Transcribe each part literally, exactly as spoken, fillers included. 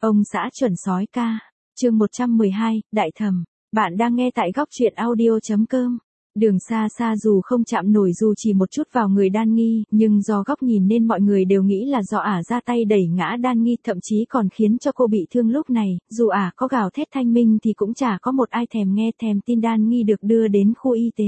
Ông xã chuẩn sói ca. Chương một trăm mười hai, Đại Thẩm. Bạn đang nghe tại góc truyện audio chấm com. Đường xa xa dù không chạm nổi dù chỉ một chút vào người Đan Nghi, nhưng do góc nhìn nên mọi người đều nghĩ là do ả ra tay đẩy ngã Đan Nghi, thậm chí còn khiến cho cô bị thương. Lúc này, dù ả có gào thét thanh minh thì cũng chả có một ai thèm nghe thèm tin Đan Nghi được đưa đến khu y tế.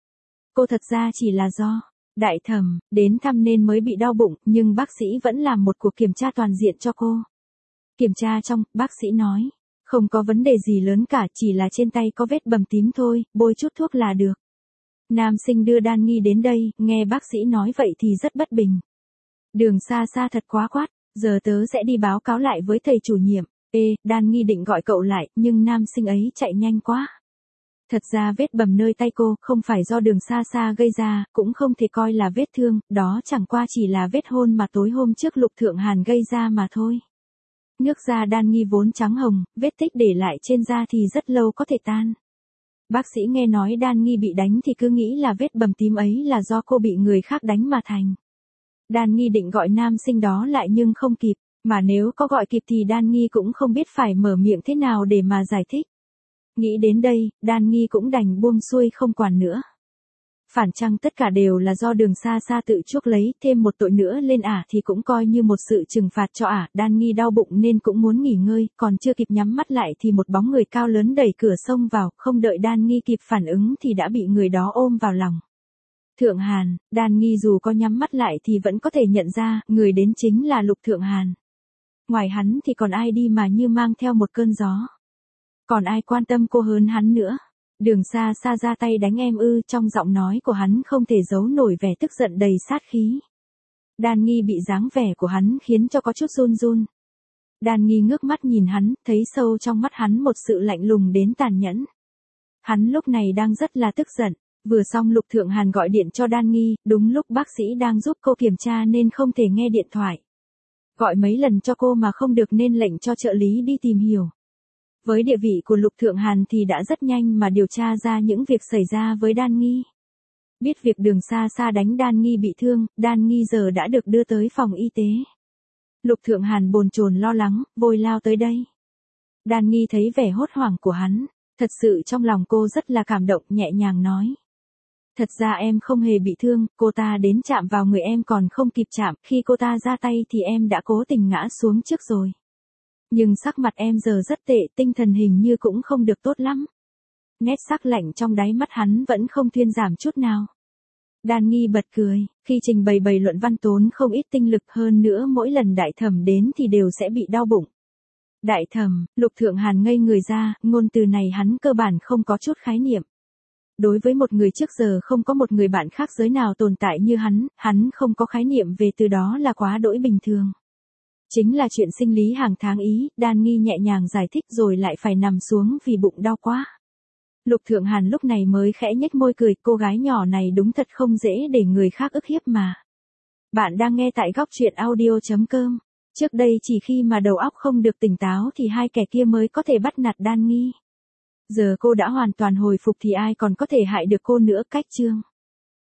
Cô thật ra chỉ là do Đại Thẩm đến thăm nên mới bị đau bụng, nhưng bác sĩ vẫn làm một cuộc kiểm tra toàn diện cho cô. Kiểm tra xong, bác sĩ nói, không có vấn đề gì lớn cả, chỉ là trên tay có vết bầm tím thôi, bôi chút thuốc là được. Nam sinh đưa Đan Nghi đến đây, nghe bác sĩ nói vậy thì rất bất bình. Đường xa xa thật quá quát, giờ tớ sẽ đi báo cáo lại với thầy chủ nhiệm. Ê, Đan Nghi định gọi cậu lại, nhưng nam sinh ấy chạy nhanh quá. Thật ra vết bầm nơi tay cô không phải do đường xa xa gây ra, cũng không thể coi là vết thương, đó chẳng qua chỉ là vết hôn mà tối hôm trước Lục Thượng Hàn gây ra mà thôi. Nước da Đan Nghi vốn trắng hồng, vết tích để lại trên da thì rất lâu có thể tan. Bác sĩ nghe nói Đan Nghi bị đánh thì cứ nghĩ là vết bầm tím ấy là do cô bị người khác đánh mà thành. Đan Nghi định gọi nam sinh đó lại nhưng không kịp, mà nếu có gọi kịp thì Đan Nghi cũng không biết phải mở miệng thế nào để mà giải thích. Nghĩ đến đây, Đan Nghi cũng đành buông xuôi không quản nữa. Phản chăng tất cả đều là do đường xa xa tự chuốc lấy, thêm một tội nữa lên ả thì cũng coi như một sự trừng phạt cho ả. Đan Nghi đau bụng nên cũng muốn nghỉ ngơi, còn chưa kịp nhắm mắt lại thì một bóng người cao lớn đẩy cửa xông vào, không đợi Đan Nghi kịp phản ứng thì đã bị người đó ôm vào lòng. Thượng Hàn. Đan Nghi dù có nhắm mắt lại thì vẫn có thể nhận ra, người đến chính là Lục Thượng Hàn. Ngoài hắn thì còn ai đi mà như mang theo một cơn gió. Còn ai quan tâm cô hơn hắn nữa. Đường xa xa ra tay đánh em ư, trong giọng nói của hắn không thể giấu nổi vẻ tức giận đầy sát khí. Đan Nghi bị dáng vẻ của hắn khiến cho có chút run run. Đan Nghi ngước mắt nhìn hắn, thấy sâu trong mắt hắn một sự lạnh lùng đến tàn nhẫn. Hắn lúc này đang rất là tức giận, vừa xong Lục Thượng Hàn gọi điện cho Đan Nghi, đúng lúc bác sĩ đang giúp cô kiểm tra nên không thể nghe điện thoại. Gọi mấy lần cho cô mà không được nên lệnh cho trợ lý đi tìm hiểu. Với địa vị của Lục Thượng Hàn thì đã rất nhanh mà điều tra ra những việc xảy ra với Đan Nghi. Biết việc đường xa xa đánh Đan Nghi bị thương, Đan Nghi giờ đã được đưa tới phòng y tế. Lục Thượng Hàn bồn chồn lo lắng, vội lao tới đây. Đan Nghi thấy vẻ hốt hoảng của hắn, thật sự trong lòng cô rất là cảm động, nhẹ nhàng nói. Thật ra em không hề bị thương, cô ta đến chạm vào người em còn không kịp chạm, khi cô ta ra tay thì em đã cố tình ngã xuống trước rồi. Nhưng sắc mặt em giờ rất tệ, tinh thần hình như cũng không được tốt lắm. Nét sắc lạnh trong đáy mắt hắn vẫn không thuyên giảm chút nào. Đan Nghi bật cười, khi trình bày bày luận văn tốn không ít tinh lực, hơn nữa mỗi lần Đại Thẩm đến thì đều sẽ bị đau bụng. Đại Thẩm. Lục Thượng Hàn ngây người ra, ngôn từ này hắn cơ bản không có chút khái niệm. Đối với một người trước giờ không có một người bạn khác giới nào tồn tại như hắn, hắn không có khái niệm về từ đó là quá đỗi bình thường. Chính là chuyện sinh lý hàng tháng ý, Đan Nghi nhẹ nhàng giải thích rồi lại phải nằm xuống vì bụng đau quá. Lục Thượng Hàn lúc này mới khẽ nhếch môi cười, cô gái nhỏ này đúng thật không dễ để người khác ức hiếp mà. Bạn đang nghe tại góc truyện audio chấm com. Trước đây chỉ khi mà đầu óc không được tỉnh táo thì hai kẻ kia mới có thể bắt nạt Đan Nghi. Giờ cô đã hoàn toàn hồi phục thì ai còn có thể hại được cô nữa. Cách chương.